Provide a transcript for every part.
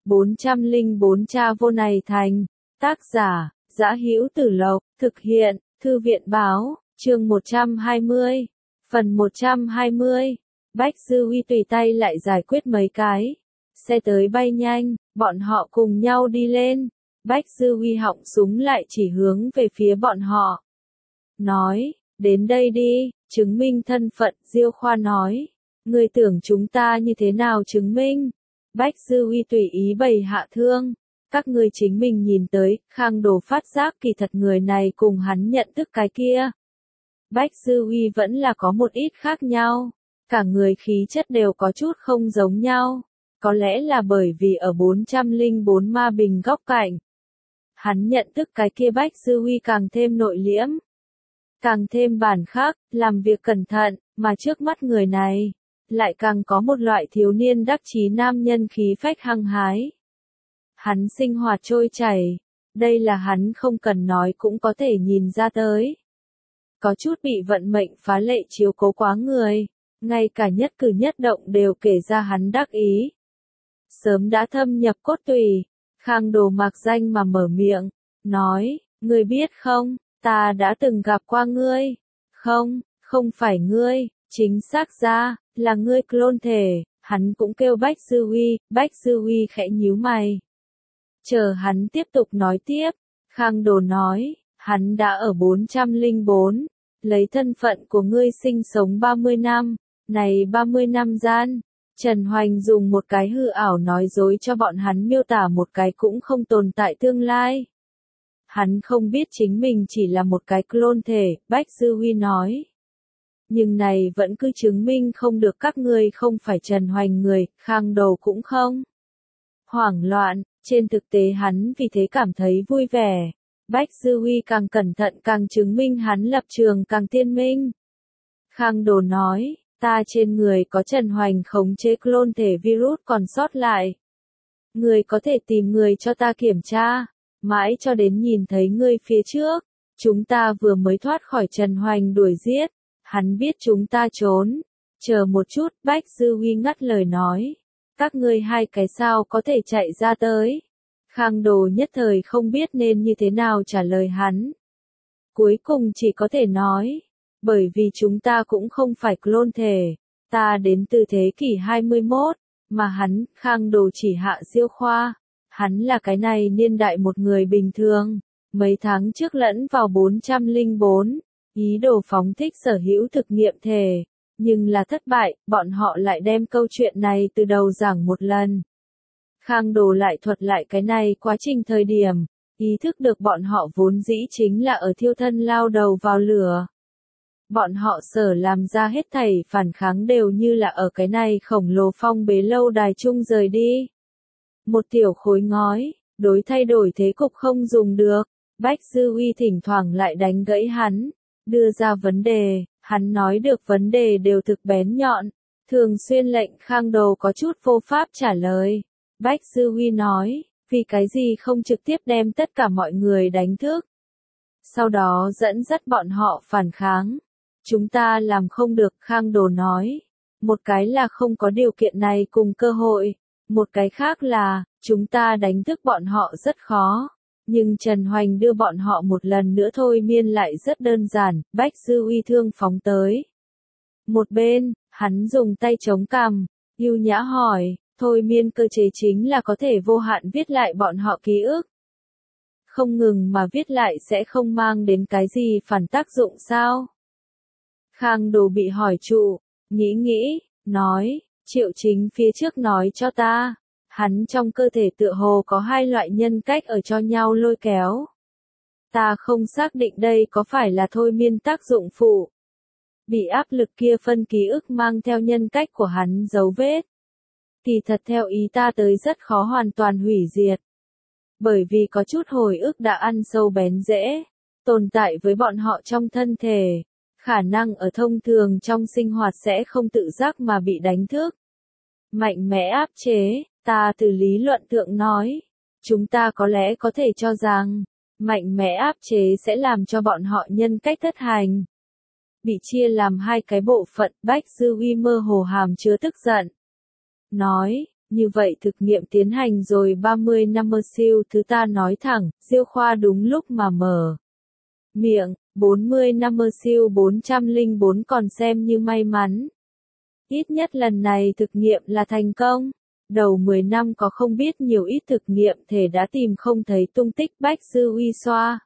404 Cha vô này thành. Tác giả, Dã Hữu Tử Lộc, thực hiện, Thư viện báo, chương 120. Phần 120. Bách Dư Huy tùy tay lại giải quyết mấy cái. Xe tới bay nhanh, bọn họ cùng nhau đi lên. Bách Dư Huy họng súng lại chỉ hướng về phía bọn họ. Nói, đến đây đi, chứng minh thân phận, Diêu Khoa nói. Ngươi tưởng chúng ta như thế nào chứng minh? Bách Dư Huy tùy ý bày hạ thương. Các ngươi chính mình nhìn tới, Khang Đồ phát giác kỳ thật người này cùng hắn nhận thức cái kia. Bách Dư Huy vẫn là có một ít khác nhau. Cả người khí chất đều có chút không giống nhau. Có lẽ là bởi vì ở 404 ma bình góc cạnh. Hắn nhận thức cái kia Bách Dư Huy càng thêm nội liễm. Càng thêm bản khắc, làm việc cẩn thận, mà trước mắt người này. Lại càng có một loại thiếu niên đắc chí nam nhân khí phách hăng hái. Hắn sinh hoạt trôi chảy. Đây là hắn không cần nói cũng có thể nhìn ra tới. Có chút bị vận mệnh phá lệ chiếu cố quá người. Ngay cả nhất cử nhất động đều kể ra hắn đắc ý. Sớm đã thâm nhập cốt tủy. Khang Đồ mạc danh mà mở miệng. Nói, ngươi biết không, ta đã từng gặp qua ngươi. Không, không phải ngươi, chính xác ra, là ngươi clone thể. Hắn cũng kêu Bách Dư Huy. Bách Dư Huy khẽ nhíu mày. Chờ hắn tiếp tục nói tiếp. Khang Đồ nói, hắn đã ở 404. Lấy thân phận của ngươi sinh sống 30 năm. Này 30 năm gian, Trần Hoành dùng một cái hư ảo nói dối cho bọn hắn miêu tả một cái cũng không tồn tại tương lai. Hắn không biết chính mình chỉ là một cái clone thể, Bách Dư Huy nói. Nhưng này vẫn cứ chứng minh không được các ngươi không phải Trần Hoành người, Khang Đồ cũng không. Hoảng loạn, trên thực tế hắn vì thế cảm thấy vui vẻ. Bách Dư Huy càng cẩn thận càng chứng minh hắn lập trường càng tiên minh. Khang Đồ nói. Ta trên người có Trần Hoành khống chế clone thể virus còn sót lại. Người có thể tìm người cho ta kiểm tra. Mãi cho đến nhìn thấy ngươi phía trước. Chúng ta vừa mới thoát khỏi Trần Hoành đuổi giết. Hắn biết chúng ta trốn. Chờ một chút, Bách Dư Huy ngắt lời nói. Các ngươi hai cái sao có thể chạy ra tới. Khang Đồ nhất thời không biết nên như thế nào trả lời hắn. Cuối cùng chỉ có thể nói. Bởi vì chúng ta cũng không phải clone thể, ta đến từ thế kỷ 21, mà hắn, Khang Đồ chỉ hạ Diêu Khoa. Hắn là cái này niên đại một người bình thường, mấy tháng trước lẫn vào 404, ý đồ phóng thích sở hữu thực nghiệm thể, nhưng là thất bại, bọn họ lại đem câu chuyện này từ đầu giảng một lần. Khang Đồ lại thuật lại cái này quá trình thời điểm, ý thức được bọn họ vốn dĩ chính là ở thiêu thân lao đầu vào lửa. Bọn họ sở làm ra hết thảy phản kháng đều như là ở cái này khổng lồ phong bế lâu đài chung rời đi. Một tiểu khối ngói, đối thay đổi thế cục không dùng được. Bách Dư Huy thỉnh thoảng lại đánh gãy hắn, đưa ra vấn đề, hắn nói được vấn đề đều thực bén nhọn, thường xuyên lệnh Khang Đồ có chút vô pháp trả lời. Bách Dư Huy nói, vì cái gì không trực tiếp đem tất cả mọi người đánh thức. Sau đó dẫn dắt bọn họ phản kháng. Chúng ta làm không được, Khang Đồ nói. Một cái là không có điều kiện này cùng cơ hội. Một cái khác là, chúng ta đánh thức bọn họ rất khó. Nhưng Trần Hoành đưa bọn họ một lần nữa thôi miên lại rất đơn giản, Bách Dư Huy thương phóng tới. Một bên, hắn dùng tay chống cằm, ưu nhã hỏi, thôi miên cơ chế chính là có thể vô hạn viết lại bọn họ ký ức. Không ngừng mà viết lại sẽ không mang đến cái gì phản tác dụng sao? Khang Đồ bị hỏi trụ, nghĩ, nói, Triệu Chính phía trước nói cho ta, hắn trong cơ thể tựa hồ có hai loại nhân cách ở cho nhau lôi kéo. Ta không xác định đây có phải là thôi miên tác dụng phụ. Bị áp lực kia phân ký ức mang theo nhân cách của hắn dấu vết. Kỳ thật theo ý ta tới rất khó hoàn toàn hủy diệt. Bởi vì có chút hồi ức đã ăn sâu bén rễ, tồn tại với bọn họ trong thân thể. Khả năng ở thông thường trong sinh hoạt sẽ không tự giác mà bị đánh thức. Mạnh mẽ áp chế, ta từ lý luận thượng nói. Chúng ta có lẽ có thể cho rằng, mạnh mẽ áp chế sẽ làm cho bọn họ nhân cách thất hành. Bị chia làm hai cái bộ phận, Bách Dư Huy mơ hồ hàm chứa tức giận. Nói, Như vậy thực nghiệm tiến hành rồi 30 năm mơ siêu thứ ta nói thẳng, Diêu Khoa đúng lúc mà mở miệng, 40 năm mơ siêu 404 còn xem như may mắn. Ít nhất lần này thực nghiệm là thành công. Đầu 10 năm có không biết nhiều ít thực nghiệm thể đã tìm không thấy tung tích Bách Dư Uy xoa.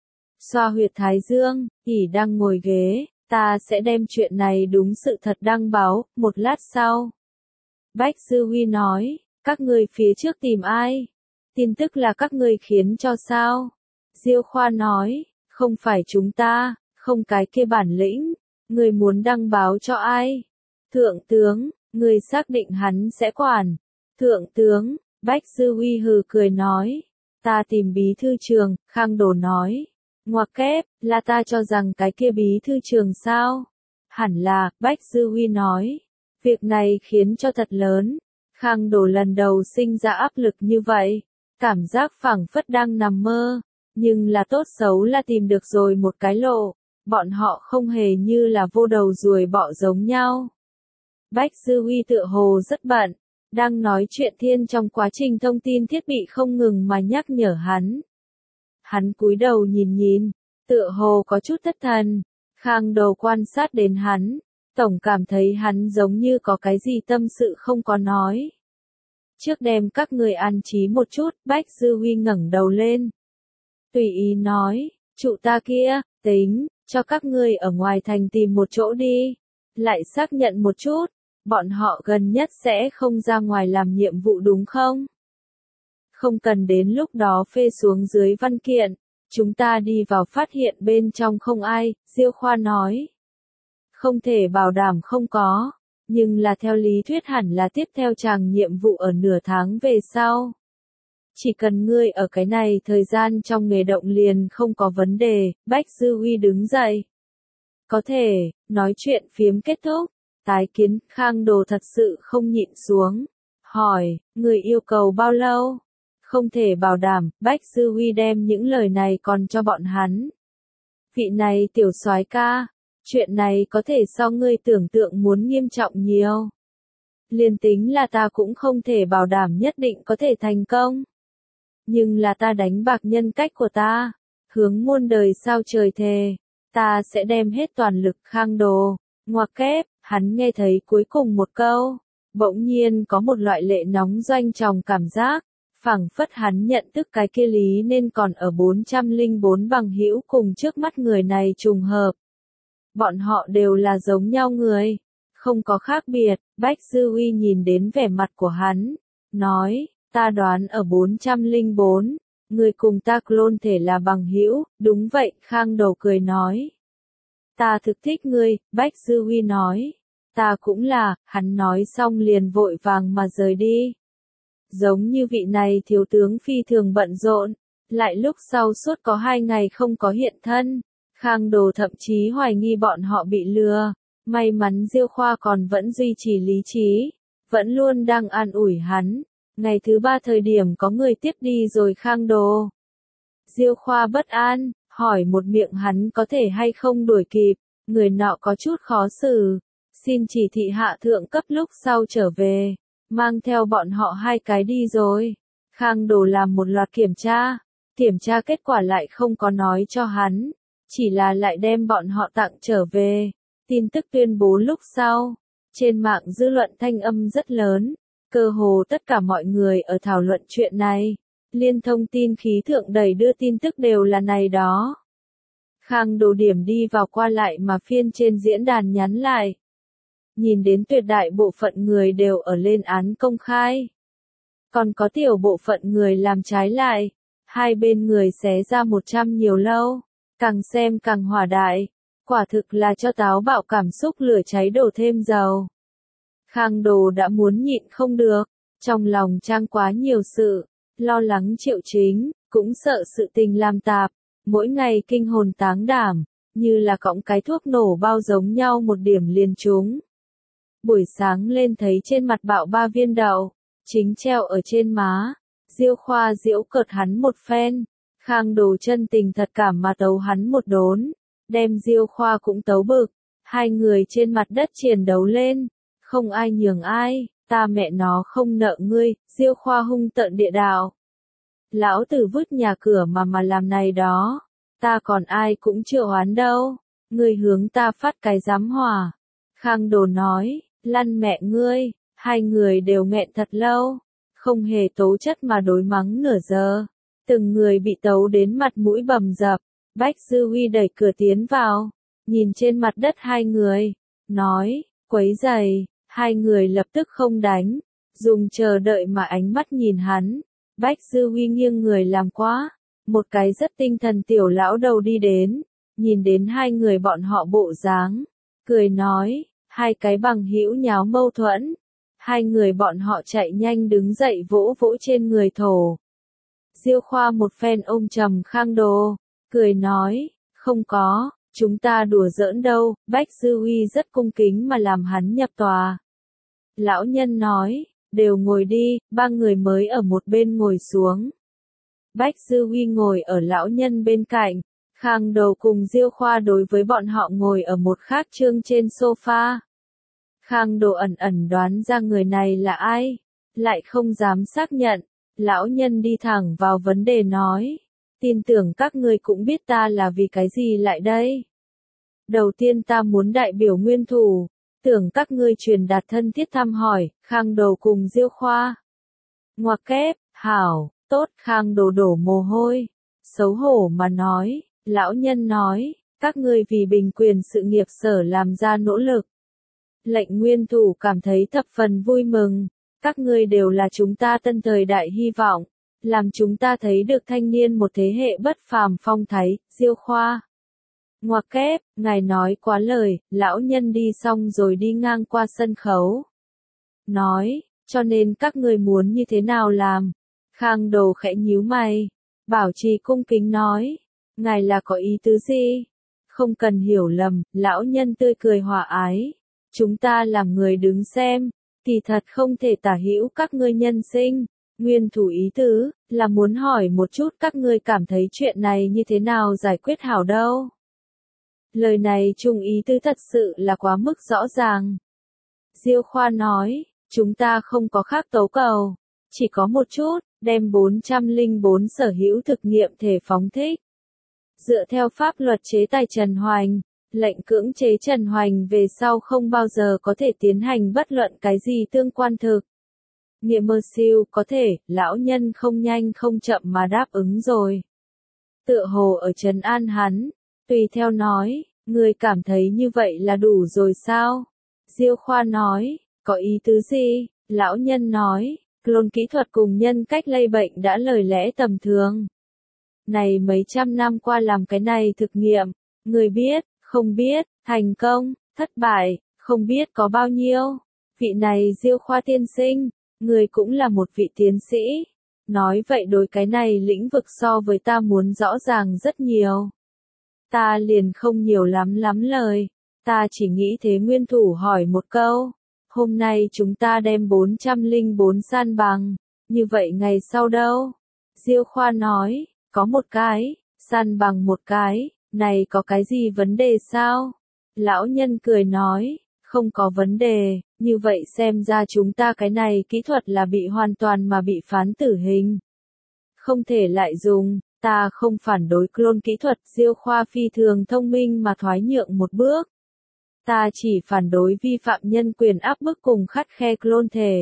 Xoa huyệt thái dương, ỉ đang ngồi ghế, ta sẽ đem chuyện này đúng sự thật đăng báo, một lát sau. Bách Dư Uy nói, các người phía trước tìm ai? Tin tức là các người khiến cho sao? Diêu Khoa nói, không phải chúng ta, không cái kia bản lĩnh, người muốn đăng báo cho ai? Thượng tướng, người xác định hắn sẽ quản. Thượng tướng, Bách Dư Uy hừ cười nói, ta tìm bí thư trường, Khang Đồ nói. Ngoặc kép, là ta cho rằng cái kia bí thư trường sao? Hẳn là, Bách Dư Uy nói. Việc này khiến cho thật lớn. Khang Đồ lần đầu sinh ra áp lực như vậy. Cảm giác phảng phất đang nằm mơ. Nhưng là tốt xấu là tìm được rồi một cái lộ. Bọn họ không hề như là vô đầu ruồi bọ giống nhau. Bách Dư Uy tựa hồ rất bận. Đang nói chuyện thiên trong quá trình thông tin thiết bị không ngừng mà nhắc nhở hắn. Hắn cúi đầu nhìn, tựa hồ có chút thất thần. Khang Đồ quan sát đến hắn, tổng cảm thấy hắn giống như có cái gì tâm sự không có nói. Trước đem các người an trí một chút, Bách Dư Uy ngẩng đầu lên. Tùy ý nói, trụ ta kia, tính, cho các ngươi ở ngoài thành tìm một chỗ đi. Lại xác nhận một chút, bọn họ gần nhất sẽ không ra ngoài làm nhiệm vụ đúng không? Không cần đến lúc đó phê xuống dưới văn kiện, chúng ta đi vào phát hiện bên trong không ai, Diêu Khoa nói. Không thể bảo đảm không có, nhưng là theo lý thuyết hẳn là tiếp theo chàng nhiệm vụ ở nửa tháng về sau. Chỉ cần ngươi ở cái này thời gian trong nghề động liền không có vấn đề, Bách Dư Uy đứng dậy. Có thể, nói chuyện phiếm kết thúc, tái kiến, Khang Đồ thật sự không nhịn xuống. Hỏi, người yêu cầu bao lâu? Không thể bảo đảm, Bách Dư Uy đem những lời này còn cho bọn hắn. Vị này tiểu soái ca, chuyện này có thể so ngươi tưởng tượng muốn nghiêm trọng nhiều. Liên tính là ta cũng không thể bảo đảm nhất định có thể thành công. Nhưng là ta đánh bạc nhân cách của ta, hướng muôn đời sao trời thề, ta sẽ đem hết toàn lực. Khang Đồ, ngoặc kép, hắn nghe thấy cuối cùng một câu, bỗng nhiên có một loại lệ nóng doanh tròng cảm giác. Phảng phất hắn nhận thức cái kia lý nên còn ở 404 bằng hữu cùng trước mắt người này trùng hợp. Bọn họ đều là giống nhau người, không có khác biệt. Bách Dư Uy nhìn đến vẻ mặt của hắn, nói, ta đoán ở 404, người cùng ta clone thể là bằng hữu, đúng vậy, Khang Đầu cười nói. Ta thực thích ngươi, Bách Dư Uy nói, ta cũng là, hắn nói xong liền vội vàng mà rời đi. Giống như vị này thiếu tướng phi thường bận rộn, lại lúc sau suốt có 2 ngày không có hiện thân, Khang Đồ thậm chí hoài nghi bọn họ bị lừa, may mắn Diêu Khoa còn vẫn duy trì lý trí, vẫn luôn đang an ủi hắn, ngày thứ 3 thời điểm có người tiếp đi rồi Khang Đồ. Diêu Khoa bất an, hỏi một miệng hắn có thể hay không đuổi kịp, người nọ có chút khó xử, xin chỉ thị hạ thượng cấp lúc sau trở về. Mang theo bọn họ 2 cái đi rồi. Khang Đồ làm một loạt kiểm tra kết quả lại không có nói cho hắn, chỉ là lại đem bọn họ tặng trở về. Tin tức tuyên bố lúc sau, trên mạng dư luận thanh âm rất lớn, cơ hồ tất cả mọi người ở thảo luận chuyện này. Liên thông tin khí thượng đẩy đưa tin tức đều là này đó. Khang Đồ điểm đi vào qua lại mà phiên trên diễn đàn nhắn lại. Nhìn đến tuyệt đại bộ phận người đều ở lên án công khai. Còn có tiểu bộ phận người làm trái lại. Hai bên người xé ra 100 nhiều lâu. Càng xem càng hỏa đại. Quả thực là cho táo bạo cảm xúc lửa cháy đổ thêm dầu. Khang Đồ đã muốn nhịn không được. Trong lòng trang quá nhiều sự. Lo lắng Triệu Chính. Cũng sợ sự tình làm tạp. Mỗi ngày kinh hồn táng đảm. Như là cõng cái thuốc nổ bao giống nhau một điểm liền trúng. Buổi sáng lên thấy trên mặt bạo 3 viên đậu, chính treo ở trên má. Diêu Khoa giễu cợt hắn một phen. Khang Đồ chân tình thật cảm mà tấu hắn một đốn. Đem Diêu Khoa cũng tấu bực. Hai người trên mặt đất chiến đấu lên. Không ai nhường ai. Ta mẹ nó không nợ ngươi, Diêu Khoa hung tợn địa đạo. Lão tử vứt nhà cửa mà làm này đó. Ta còn ai cũng chưa oán đâu. Ngươi hướng ta phát cái giám hỏa. Khang Đồ nói, lăn mẹ ngươi, hai người đều nghẹn thật lâu. Không hề tố chất mà đối mắng nửa giờ. Từng người bị tấu đến mặt mũi bầm dập. Bách Dư Huy đẩy cửa tiến vào. Nhìn trên mặt đất hai người. Nói, quấy giày. Hai người lập tức không đánh. Dùng chờ đợi mà ánh mắt nhìn hắn. Bách Dư Huy nghiêng người làm quá. Một cái rất tinh thần tiểu lão đầu đi đến. Nhìn đến hai người bọn họ bộ dáng. Cười nói, hai cái bằng hữu nháo mâu thuẫn. Hai người bọn họ chạy nhanh đứng dậy vỗ vỗ trên người thổ. Diêu Khoa một phen ôm trầm Khang Đồ. Cười nói, không có, chúng ta đùa giỡn đâu. Bách Dư Huy rất cung kính mà làm hắn nhập tòa. Lão nhân nói, đều ngồi đi, ba người mới ở một bên ngồi xuống. Bách Dư Huy ngồi ở lão nhân bên cạnh, Khang Đồ cùng Diêu Khoa đối với bọn họ ngồi ở một khác chương trên sofa. Khang Đồ ẩn ẩn đoán ra người này là ai, lại không dám xác nhận. Lão nhân đi thẳng vào vấn đề nói, tin tưởng các ngươi cũng biết ta là vì cái gì lại đây. Đầu tiên ta muốn đại biểu nguyên thủ. Tưởng các ngươi truyền đạt thân thiết thăm hỏi, Khang Đồ cùng Diêu Khoa. Ngoặc kép, hảo, tốt, Khang Đồ đổ mồ hôi. Xấu hổ mà nói, lão nhân nói, các ngươi vì bình quyền sự nghiệp sở làm ra nỗ lực. Lệnh nguyên thủ cảm thấy thập phần vui mừng, các ngươi đều là chúng ta tân thời đại hy vọng, làm chúng ta thấy được thanh niên một thế hệ bất phàm phong thái, Diêu Khoa. Ngoặc kép, ngài nói quá lời, lão nhân đi xong rồi đi ngang qua sân khấu. Nói, cho nên các ngươi muốn như thế nào làm? Khang Đồ khẽ nhíu mày. Bảo trì cung kính nói, ngài là có ý tứ gì? Không cần hiểu lầm, lão nhân tươi cười hòa ái. Chúng ta làm người đứng xem, thì thật không thể tả hữu các ngươi nhân sinh. Nguyên thủ ý tứ, là muốn hỏi một chút các ngươi cảm thấy chuyện này như thế nào giải quyết hảo đâu. Lời này chung ý tứ thật sự là quá mức rõ ràng. Diêu Khoa nói, chúng ta không có khác tấu cầu, chỉ có một chút, đem 404 sở hữu thực nghiệm thể phóng thích. Dựa theo pháp luật chế tài Trần Hoành, lệnh cưỡng chế Trần Hoành về sau không bao giờ có thể tiến hành bất luận cái gì tương quan thực. Nghiệm mơ siêu có thể, lão nhân không nhanh không chậm mà đáp ứng rồi. Tựa hồ ở trấn an hắn. Tùy theo nói, người cảm thấy như vậy là đủ rồi sao? Diêu Khoa nói, có ý tứ gì? Lão nhân nói, clone kỹ thuật cùng nhân cách lây bệnh đã lời lẽ tầm thường. Này mấy trăm năm qua làm cái này thực nghiệm, người biết, không biết, thành công, thất bại, không biết có bao nhiêu. Vị này Diêu Khoa tiên sinh, người cũng là một vị tiến sĩ. Nói vậy đối cái này lĩnh vực so với ta muốn rõ ràng rất nhiều. Ta liền không nhiều lắm lời, ta chỉ nghĩ thế nguyên thủ hỏi một câu. Hôm nay chúng ta đem 404 san bằng, như vậy ngày sau đâu? Diêu Khoa nói, có một cái, san bằng một cái, này có cái gì vấn đề sao? Lão nhân cười nói, không có vấn đề, như vậy xem ra chúng ta cái này kỹ thuật là bị hoàn toàn mà bị phán tử hình. Không thể lại dùng. Ta không phản đối clone kỹ thuật, Diêu Khoa phi thường thông minh mà thoái nhượng một bước. Ta chỉ phản đối vi phạm nhân quyền áp bức cùng khắt khe clone thể.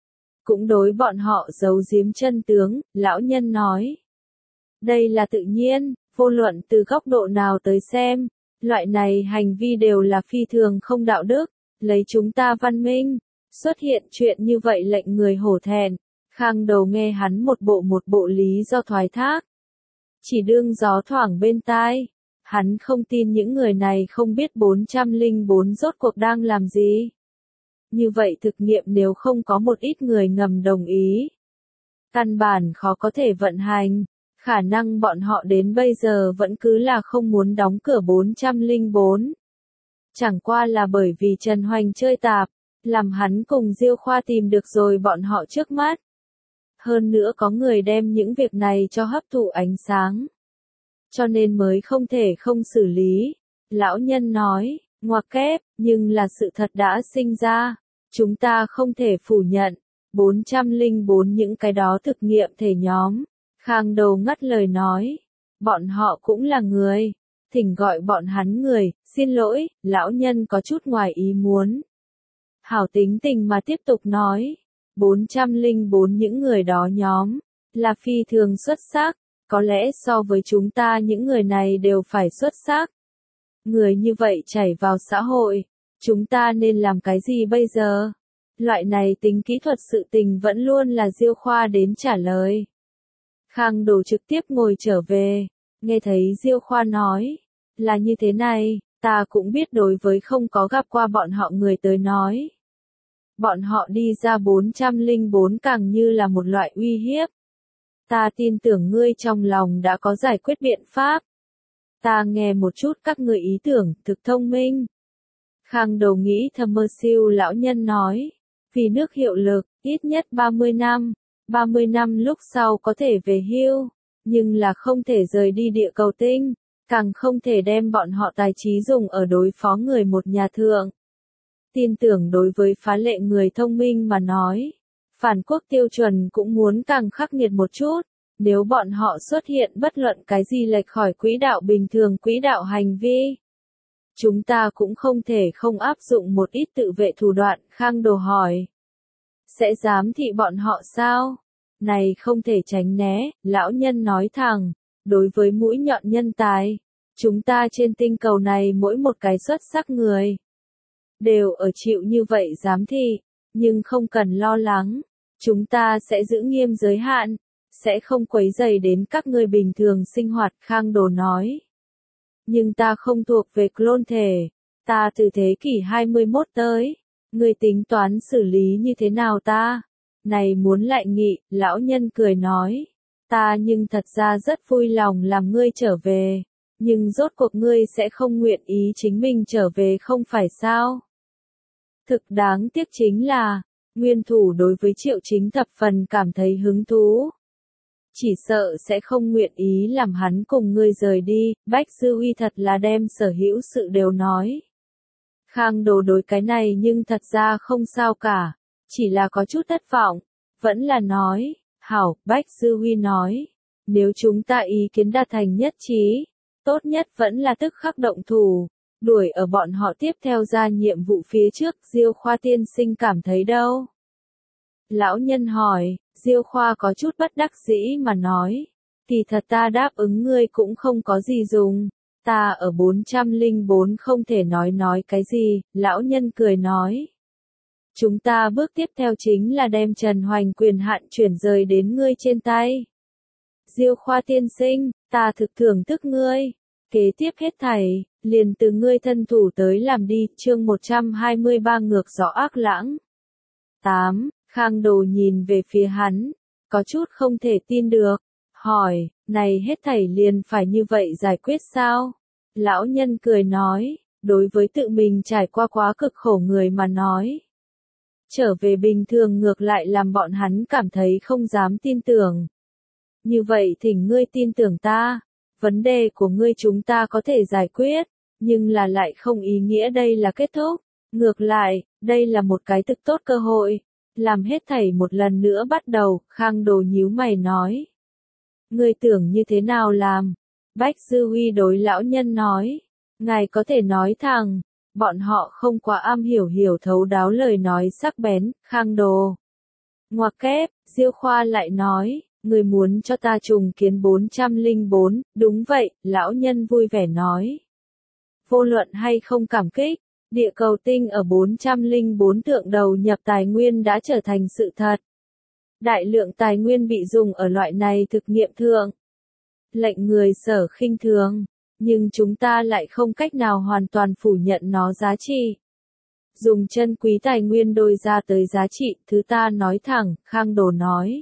Cũng đối bọn họ giấu giếm chân tướng, lão nhân nói. Đây là tự nhiên, vô luận từ góc độ nào tới xem, loại này hành vi đều là phi thường không đạo đức, lấy chúng ta văn minh. Xuất hiện chuyện như vậy lệnh người hổ thẹn. Khang Đầu nghe hắn một bộ lý do thoái thác. Chỉ đương gió thoảng bên tai. Hắn không tin những người này không biết 404 rốt cuộc đang làm gì. Như vậy thực nghiệm nếu không có một ít người ngầm đồng ý, căn bản khó có thể vận hành. Khả năng bọn họ đến bây giờ vẫn cứ là không muốn đóng cửa 404. Chẳng qua là bởi vì Trần Hoành chơi tạp, làm hắn cùng Diêu Khoa tìm được rồi bọn họ trước mắt. Hơn nữa có người đem những việc này cho hấp thụ ánh sáng. Cho nên mới không thể không xử lý. Lão nhân nói, ngoặc kép, nhưng là sự thật đã sinh ra. Chúng ta không thể phủ nhận. 404 những cái đó thực nghiệm thể nhóm. Khang Đầu ngắt lời nói. Bọn họ cũng là người. Thỉnh gọi bọn hắn người, xin lỗi, lão nhân có chút ngoài ý muốn. Hảo tính tình mà tiếp tục nói. 404 những người đó nhóm, là phi thường xuất sắc, có lẽ so với chúng ta những người này đều phải xuất sắc. Người như vậy chảy vào xã hội, chúng ta nên làm cái gì bây giờ? Loại này tính kỹ thuật sự tình vẫn luôn là Diêu Khoa đến trả lời. Khang Đồ trực tiếp ngồi trở về, nghe thấy Diêu Khoa nói, là như thế này, ta cũng biết đối với không có gặp qua bọn họ người tới nói. Bọn họ đi ra 404 càng như là một loại uy hiếp. Ta tin tưởng ngươi trong lòng đã có giải quyết biện pháp. Ta nghe một chút các ngươi ý tưởng, thực thông minh. Khang Đầu nghĩ thầm mơ siêu lão nhân nói, vì nước hiệu lực, ít nhất 30 năm, 30 năm lúc sau có thể về hưu, nhưng là không thể rời đi địa cầu tinh, càng không thể đem bọn họ tài trí dùng ở đối phó người một nhà thượng. Tin tưởng đối với phá lệ người thông minh mà nói, phản quốc tiêu chuẩn cũng muốn càng khắc nghiệt một chút, nếu bọn họ xuất hiện bất luận cái gì lệch khỏi quỹ đạo bình thường quỹ đạo hành vi. Chúng ta cũng không thể không áp dụng một ít tự vệ thủ đoạn, Khang Đồ hỏi. Sẽ dám thị bọn họ sao? Này không thể tránh né, lão nhân nói thẳng, đối với mũi nhọn nhân tài, chúng ta trên tinh cầu này mỗi một cái xuất sắc người đều ở chịu như vậy giám thị, nhưng không cần lo lắng, chúng ta sẽ giữ nghiêm giới hạn, sẽ không quấy rầy đến các ngươi bình thường sinh hoạt, Khang Đồ nói. Nhưng ta không thuộc về clone thể, ta từ thế kỷ 21 tới, ngươi tính toán xử lý như thế nào ta? Này muốn lại nghị, lão nhân cười nói, ta nhưng thật ra rất vui lòng làm ngươi trở về, nhưng rốt cuộc ngươi sẽ không nguyện ý chính mình trở về không phải sao? Thực đáng tiếc chính là, nguyên thủ đối với Triệu Chính thập phần cảm thấy hứng thú. Chỉ sợ sẽ không nguyện ý làm hắn cùng ngươi rời đi, Bách Dư Uy thật là đem sở hữu sự đều nói. Khang Đồ đối cái này nhưng thật ra không sao cả, chỉ là có chút thất vọng, vẫn là nói, hảo, Bách Dư Uy nói, nếu chúng ta ý kiến đạt thành nhất trí, tốt nhất vẫn là tức khắc động thủ, đuổi ở bọn họ tiếp theo ra nhiệm vụ phía trước, Diêu Khoa tiên sinh cảm thấy đâu? Lão nhân hỏi, Diêu Khoa có chút bất đắc dĩ mà nói, kỳ thật ta đáp ứng ngươi cũng không có gì dùng, ta ở 404 không thể nói cái gì, lão nhân cười nói. Chúng ta bước tiếp theo chính là đem Trần Hoành quyền hạn chuyển rời đến ngươi trên tay. Diêu Khoa tiên sinh, ta thực thưởng thức ngươi, kế tiếp hết thảy, liền từ ngươi thân thủ tới làm đi, chương 123 ngược gió ác lãng. 8. Khang Đồ nhìn về phía hắn, có chút không thể tin được, hỏi, này hết thảy liền phải như vậy giải quyết sao? Lão nhân cười nói, đối với tự mình trải qua quá cực khổ người mà nói. Trở về bình thường ngược lại làm bọn hắn cảm thấy không dám tin tưởng. Như vậy thỉnh ngươi tin tưởng ta, vấn đề của ngươi chúng ta có thể giải quyết, nhưng là lại không ý nghĩa đây là kết thúc. Ngược lại, đây là một cái thực tốt cơ hội. Làm hết thảy một lần nữa bắt đầu, Khang Đồ nhíu mày nói. Ngươi tưởng như thế nào làm? Bách Dư Uy đối lão nhân nói. Ngài có thể nói thẳng, bọn họ không quá am hiểu thấu đáo lời nói sắc bén, Khang Đồ. Ngoặc kép, Diêu Khoa lại nói, người muốn cho ta trùng kiến 404, đúng vậy, lão nhân vui vẻ nói. Vô luận hay không cảm kích, địa cầu tinh ở 404 thượng đầu nhập tài nguyên đã trở thành sự thật. Đại lượng tài nguyên bị dùng ở loại này thực nghiệm thượng. Lệnh người sở khinh thường, nhưng chúng ta lại không cách nào hoàn toàn phủ nhận nó giá trị. Dùng chân quý tài nguyên đôi ra tới giá trị, thứ ta nói thẳng, Khang Đồ nói.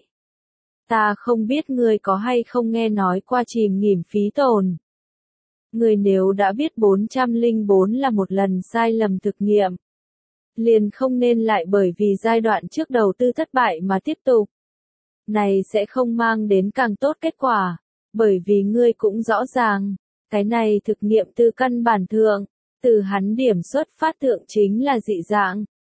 Ta không biết ngươi có hay không nghe nói qua chìm nghỉm phí tồn. Người nếu đã biết 404 là một lần sai lầm thực nghiệm, liền không nên lại bởi vì giai đoạn trước đầu tư thất bại mà tiếp tục. Này sẽ không mang đến càng tốt kết quả, bởi vì ngươi cũng rõ ràng, cái này thực nghiệm từ căn bản thượng, từ hắn điểm xuất phát thượng chính là dị dạng,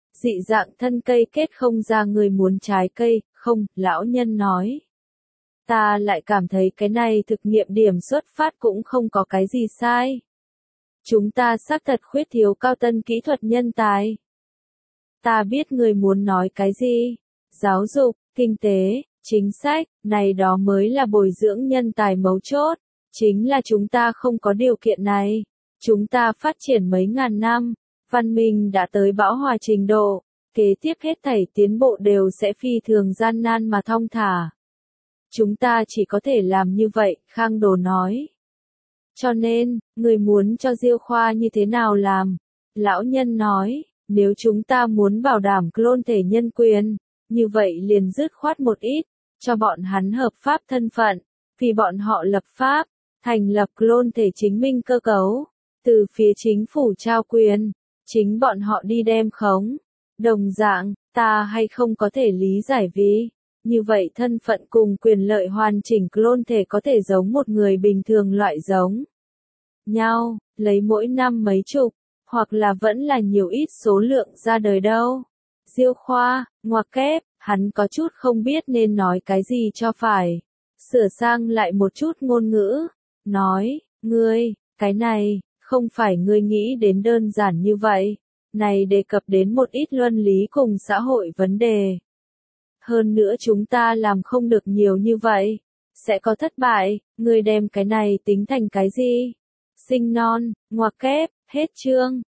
dị dạng thân cây kết không ra người muốn trái cây, không, lão nhân nói. Ta lại cảm thấy cái này thực nghiệm điểm xuất phát cũng không có cái gì sai. Chúng ta xác thật khuyết thiếu cao tân kỹ thuật nhân tài. Ta biết người muốn nói cái gì. Giáo dục, kinh tế, chính sách, này đó mới là bồi dưỡng nhân tài mấu chốt. Chính là chúng ta không có điều kiện này. Chúng ta phát triển mấy ngàn năm, văn minh đã tới bão hòa trình độ, kế tiếp hết thảy tiến bộ đều sẽ phi thường gian nan mà thong thả. Chúng ta chỉ có thể làm như vậy, Khang Đồ nói. Cho nên, người muốn cho Diêu Khoa như thế nào làm? Lão nhân nói, nếu chúng ta muốn bảo đảm clone thể nhân quyền, như vậy liền dứt khoát một ít, cho bọn hắn hợp pháp thân phận, vì bọn họ lập pháp, thành lập clone thể chính minh cơ cấu, từ phía chính phủ trao quyền, chính bọn họ đi đem khống. Đồng dạng, ta hay không có thể lý giải vì, như vậy thân phận cùng quyền lợi hoàn chỉnh clone thể có thể giống một người bình thường loại giống nhau, lấy mỗi năm mấy chục, hoặc là vẫn là nhiều ít số lượng ra đời đâu. Diêu Khoa, ngoặc kép, hắn có chút không biết nên nói cái gì cho phải. Sửa sang lại một chút ngôn ngữ, nói, ngươi, cái này, không phải ngươi nghĩ đến đơn giản như vậy. Này đề cập đến một ít luân lý cùng xã hội vấn đề. Hơn nữa chúng ta làm không được nhiều như vậy. Sẽ có thất bại, ngươi đem cái này tính thành cái gì? Sinh non, ngoặc kép, hết chương.